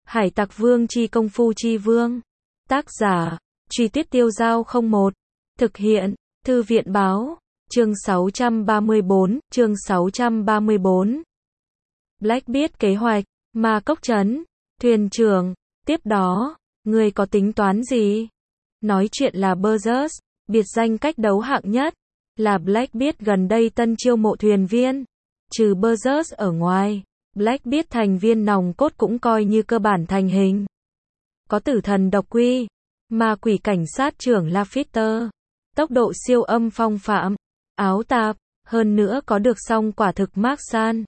Hải Tặc Vương chi công phu chi vương. Tác giả, Truy Tuyết Tiêu Giao 01. Thực hiện, Thư viện báo, chương 634, chương 634. Blackbeard kế hoạch, Ma Cốc Trấn, thuyền trưởng, tiếp đó, người có tính toán gì? Nói chuyện là Burgess, biệt danh cách đấu hạng nhất, là Blackbeard gần đây tân chiêu mộ thuyền viên. Trừ Burgess ở ngoài, Blackbeard thành viên nòng cốt cũng coi như cơ bản thành hình. Có tử thần độc quy, ma quỷ cảnh sát trưởng Lafitte, tốc độ siêu âm phong phạm, áo tạp, hơn nữa có được song quả thực Marksan,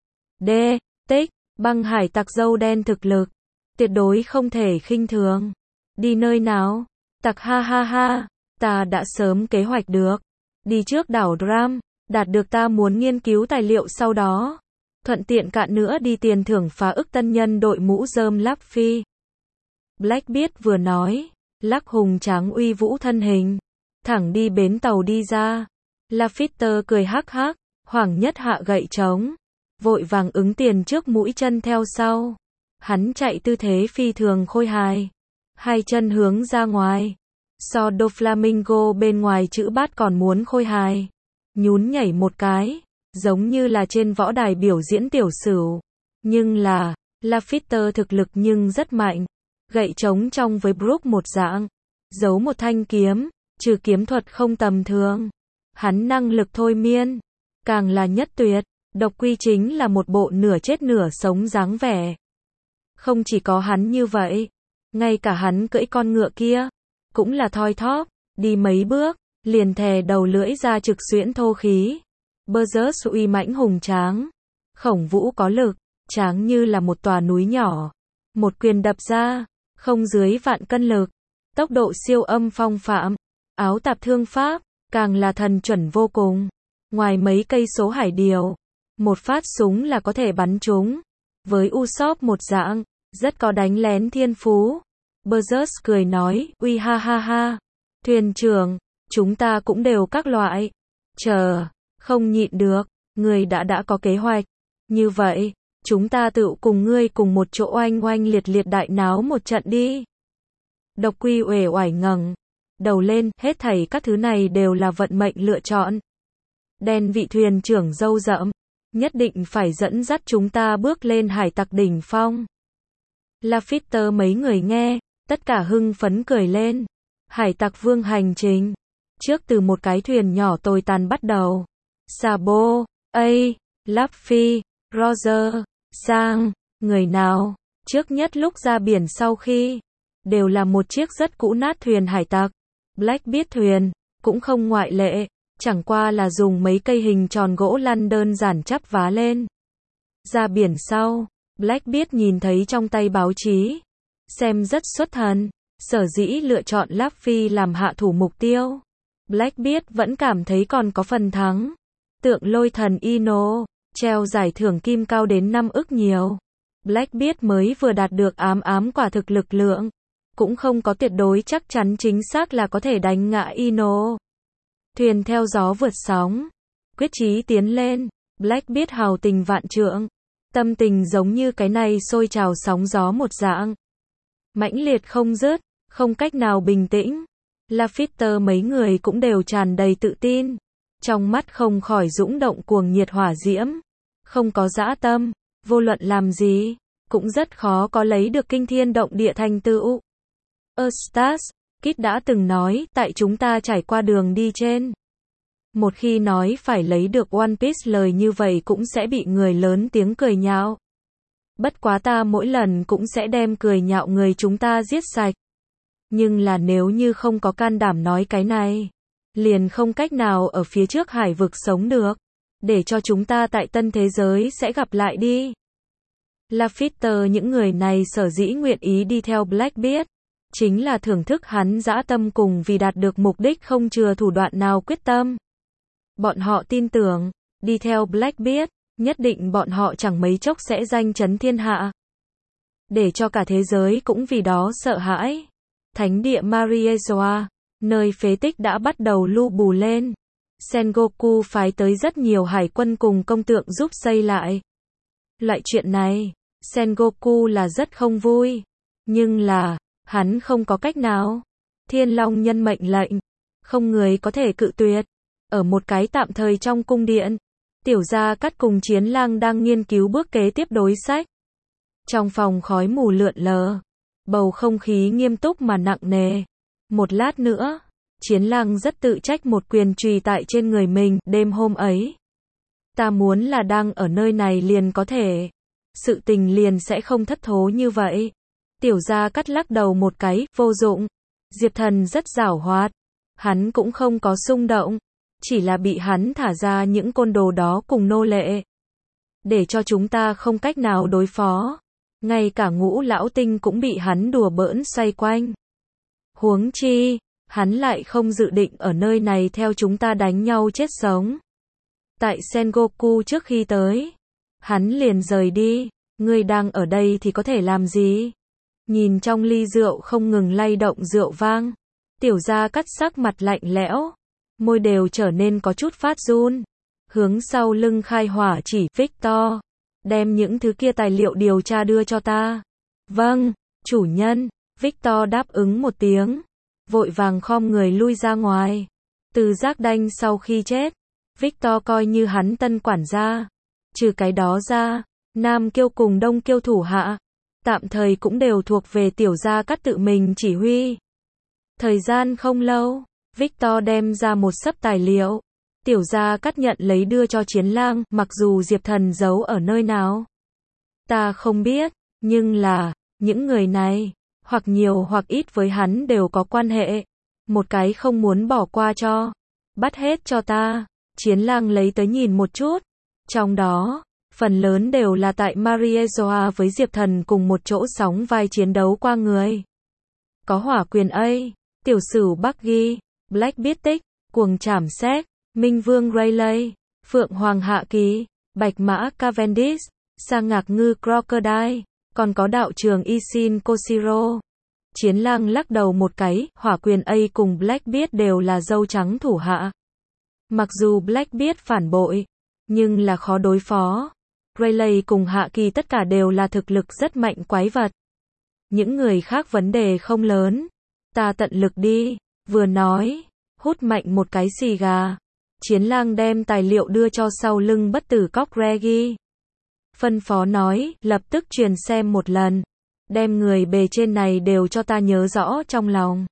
tích, băng hải tặc dâu đen thực lực, tuyệt đối không thể khinh thường. Đi nơi nào? Tặc ha ha ha, ta đã sớm kế hoạch được. Đi trước đảo Dram, đạt được ta muốn nghiên cứu tài liệu sau đó. Thuận tiện cạn nữa đi tiền thưởng phá ức tân nhân đội mũ rơm Luffy. Blackbeard vừa nói, lắc hùng tráng uy vũ thân hình, thẳng đi bến tàu đi ra. Lafitte cười hắc hắc, hoảng nhất hạ gậy trống, vội vàng ứng tiền trước mũi chân theo sau. Hắn chạy tư thế phi thường khôi hài, hai chân hướng ra ngoài. So Doflamingo bên ngoài chữ bát còn muốn khôi hài. Nhún nhảy một cái, giống như là trên võ đài biểu diễn tiểu sửu. Nhưng là, Lafitte thực lực nhưng rất mạnh. Gậy trống trong với Brook một dạng, giấu một thanh kiếm, trừ kiếm thuật không tầm thường. Hắn năng lực thôi miên, càng là nhất tuyệt. Độc quy chính là một bộ nửa chết nửa sống dáng vẻ. Không chỉ có hắn như vậy, ngay cả hắn cưỡi con ngựa kia, cũng là thoi thóp, đi mấy bước, liền thè đầu lưỡi ra trực xuyễn thô khí. Burgess uy mãnh hùng tráng, khổng vũ có lực, tráng như là một tòa núi nhỏ. Một quyền đập ra, không dưới vạn cân lực, tốc độ siêu âm phong phạm, áo tạp thương pháp, càng là thần chuẩn vô cùng. Ngoài mấy cây số hải điều, một phát súng là có thể bắn trúng. Với Usopp một dạng, rất có đánh lén thiên phú. Burgess cười nói, uy ha ha ha, thuyền trưởng, chúng ta cũng đều các loại. Chờ, không nhịn được, người đã có kế hoạch. Như vậy, chúng ta tự cùng ngươi cùng một chỗ oanh oanh liệt liệt đại náo một trận đi. Độc quy uể oải ngẩng đầu lên, hết thảy các thứ này đều là vận mệnh lựa chọn. Đen vị thuyền trưởng râu rậm, nhất định phải dẫn dắt chúng ta bước lên hải tặc đỉnh phong. Lafitte mấy người nghe, tất cả hưng phấn cười lên. Hải tặc vương hành trình, trước từ một cái thuyền nhỏ tồi tàn bắt đầu. Sabo, Luffy, Roger, Sang, người nào trước nhất lúc ra biển sau khi, đều là một chiếc rất cũ nát thuyền hải tặc. Blackbeard thuyền, cũng không ngoại lệ, chẳng qua là dùng mấy cây hình tròn gỗ lăn đơn giản chắp vá lên. Ra biển sau, Blackbeard nhìn thấy trong tay báo chí, xem rất xuất thần, sở dĩ lựa chọn Luffy làm hạ thủ mục tiêu. Blackbeard vẫn cảm thấy còn có phần thắng. Tượng lôi thần Ino, treo giải thưởng kim cao đến 5 ức nhiều. Blackbeard mới vừa đạt được ám quả thực lực lượng, cũng không có tuyệt đối chắc chắn chính xác là có thể đánh ngã Ino. Thuyền theo gió vượt sóng, quyết chí tiến lên. Blackbeard hào tình vạn trượng, tâm tình giống như cái này sôi trào sóng gió một dạng, mãnh liệt không dứt, không cách nào bình tĩnh. Lafitte mấy người cũng đều tràn đầy tự tin, trong mắt không khỏi dũng động cuồng nhiệt hỏa diễm. Không có dã tâm, vô luận làm gì, cũng rất khó có lấy được kinh thiên động địa thành tựu. Eustace Kid đã từng nói, tại chúng ta trải qua đường đi trên. Một khi nói phải lấy được One Piece lời như vậy cũng sẽ bị người lớn tiếng cười nhạo. Bất quá ta mỗi lần cũng sẽ đem cười nhạo người chúng ta giết sạch. Nhưng là nếu như không có can đảm nói cái này, liền không cách nào ở phía trước hải vực sống được. Để cho chúng ta tại tân thế giới sẽ gặp lại đi. Lafitte những người này sở dĩ nguyện ý đi theo Blackbeard, chính là thưởng thức hắn dã tâm cùng vì đạt được mục đích không chừa thủ đoạn nào quyết tâm. Bọn họ tin tưởng, đi theo Blackbeard, nhất định bọn họ chẳng mấy chốc sẽ danh chấn thiên hạ. Để cho cả thế giới cũng vì đó sợ hãi. Thánh địa Mariejoa, nơi phế tích đã bắt đầu lu bù lên. Sengoku phái tới rất nhiều hải quân cùng công tượng giúp xây lại. Loại chuyện này, Sengoku là rất không vui. Nhưng là, hắn không có cách nào. Thiên Long nhân mệnh lệnh, không người có thể cự tuyệt. Ở một cái tạm thời trong cung điện, Tiểu Gia Cát cùng Chiến Lang đang nghiên cứu bước kế tiếp đối sách. Trong phòng khói mù lượn lờ, bầu không khí nghiêm túc mà nặng nề. Một lát nữa, Chiến Lang rất tự trách một quyền chùy tại trên người mình, đêm hôm ấy. Ta muốn là đang ở nơi này liền có thể. Sự tình liền sẽ không thất thố như vậy. Tiểu Gia Cát lắc đầu một cái, vô dụng. Diệp Thần rất giảo hoạt. Hắn cũng không có xung động. Chỉ là bị hắn thả ra những côn đồ đó cùng nô lệ. Để cho chúng ta không cách nào đối phó. Ngay cả Ngũ Lão Tinh cũng bị hắn đùa bỡn xoay quanh. Huống chi, hắn lại không dự định ở nơi này theo chúng ta đánh nhau chết sống. Tại Sengoku trước khi tới, hắn liền rời đi. Ngươi đang ở đây thì có thể làm gì? Nhìn trong ly rượu không ngừng lay động rượu vang, Tiểu Gia Cát sắc mặt lạnh lẽo, môi đều trở nên có chút phát run. Hướng sau lưng khai hỏa chỉ, Victor, đem những thứ kia tài liệu điều tra đưa cho ta. Vâng, chủ nhân. Victor đáp ứng một tiếng, vội vàng khom người lui ra ngoài. Từ Giác Đanh sau khi chết, Victor coi như hắn tân quản gia. Trừ cái đó ra, Nam Kiêu cùng Đông Kiêu thủ hạ, tạm thời cũng đều thuộc về Tiểu Gia Cát tự mình chỉ huy. Thời gian không lâu, Victor đem ra một xấp tài liệu. Tiểu Gia Cát nhận lấy đưa cho Chiến Lang, mặc dù Diệp Thần giấu ở nơi nào. Ta không biết, nhưng là, những người này, hoặc nhiều hoặc ít với hắn đều có quan hệ. Một cái không muốn bỏ qua cho. Bắt hết cho ta. Chiến Lang lấy tới nhìn một chút. Trong đó, phần lớn đều là tại Mariezoa với Diệp Thần cùng một chỗ sóng vai chiến đấu qua người. Có Hỏa Quyền A, Tiểu Sửu Bắc Ghi, Black Beatic, Cuồng Trảm Xét, Minh Vương Rayleigh, Phượng Hoàng Hạ Kỳ, Bạch Mã Cavendish, Sa Ngạc Ngư Crocodile, còn có đạo trường Ishin Koshiro. Chiến Lang lắc đầu một cái, Hỏa Quyền A cùng Blackbeard đều là dâu trắng thủ hạ. Mặc dù Blackbeard phản bội, nhưng là khó đối phó. Rayleigh cùng Hạ Kỳ tất cả đều là thực lực rất mạnh quái vật. Những người khác vấn đề không lớn. Ta tận lực đi. Vừa nói, hút mạnh một cái xì gà. Chiến Lang đem tài liệu đưa cho sau lưng bất tử cóc Reggie. Phân phó nói, lập tức truyền xem một lần. Đem người bề trên này đều cho ta nhớ rõ trong lòng.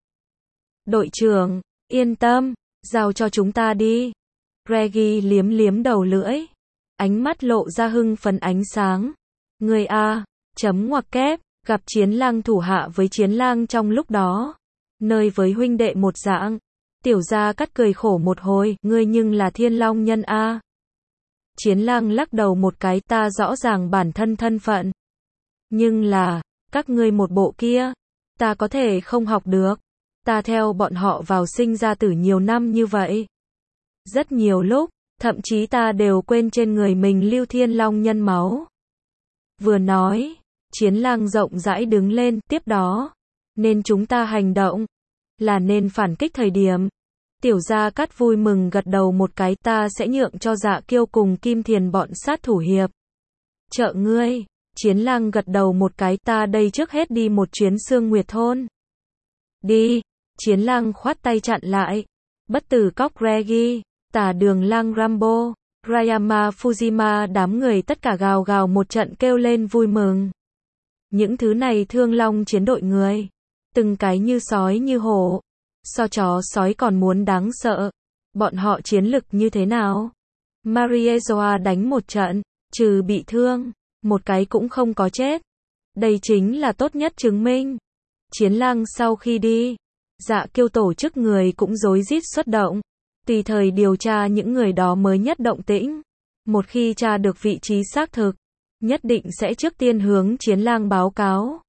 Đội trưởng, yên tâm, giao cho chúng ta đi. Reggie liếm liếm đầu lưỡi. Ánh mắt lộ ra hưng phấn ánh sáng. Người A, chấm ngoặc kép, gặp Chiến Lang thủ hạ với Chiến Lang trong lúc đó. Nơi với huynh đệ một dạng. Tiểu Gia Cát cười khổ một hồi, ngươi nhưng là Thiên Long nhân A. Chiến Lang lắc đầu một cái, ta rõ ràng bản thân thân phận. Nhưng là, các ngươi một bộ kia, ta có thể không học được. Ta theo bọn họ vào sinh ra tử nhiều năm như vậy. Rất nhiều lúc, thậm chí ta đều quên trên người mình lưu Thiên Long nhân máu. Vừa nói, Chiến Lang rộng rãi đứng lên, tiếp đó, nên chúng ta hành động, là nên phản kích thời điểm. Tiểu Gia Cát vui mừng gật đầu một cái, ta sẽ nhượng cho Dạ Kiêu cùng Kim Thiền bọn sát thủ hiệp trợ ngươi. Chiến Lang gật đầu một cái, ta đây trước hết đi một chuyến Sương Nguyệt thôn. Đi. Chiến Lang khoát tay chặn lại. Bất tử cóc Reggie, Tả Đường Lang Rambo, Rayama Fujima, đám người tất cả gào gào một trận kêu lên vui mừng. Những thứ này Thương Long chiến đội người, từng cái như sói như hổ, so chó sói còn muốn đáng sợ. Bọn họ chiến lực như thế nào? Mariezoa đánh một trận, trừ bị thương, một cái cũng không có chết. Đây chính là tốt nhất chứng minh. Chiến Lang sau khi đi, Dạ Kiêu tổ chức người cũng rối rít xuất động, tùy thời điều tra những người đó mới nhất động tĩnh. Một khi tra được vị trí xác thực, nhất định sẽ trước tiên hướng Chiến Lang báo cáo.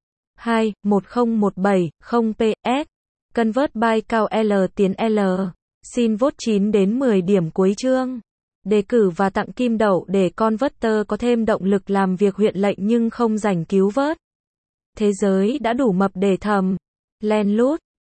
2-1017-0 PS. Convert by cao L tiến L. Xin vote 9 đến 10 điểm cuối chương. Đề cử và tặng kim đậu để Converter có thêm động lực làm việc huyện lệnh nhưng không rảnh cứu vớt. Thế giới đã đủ mập để thầm. Len lút.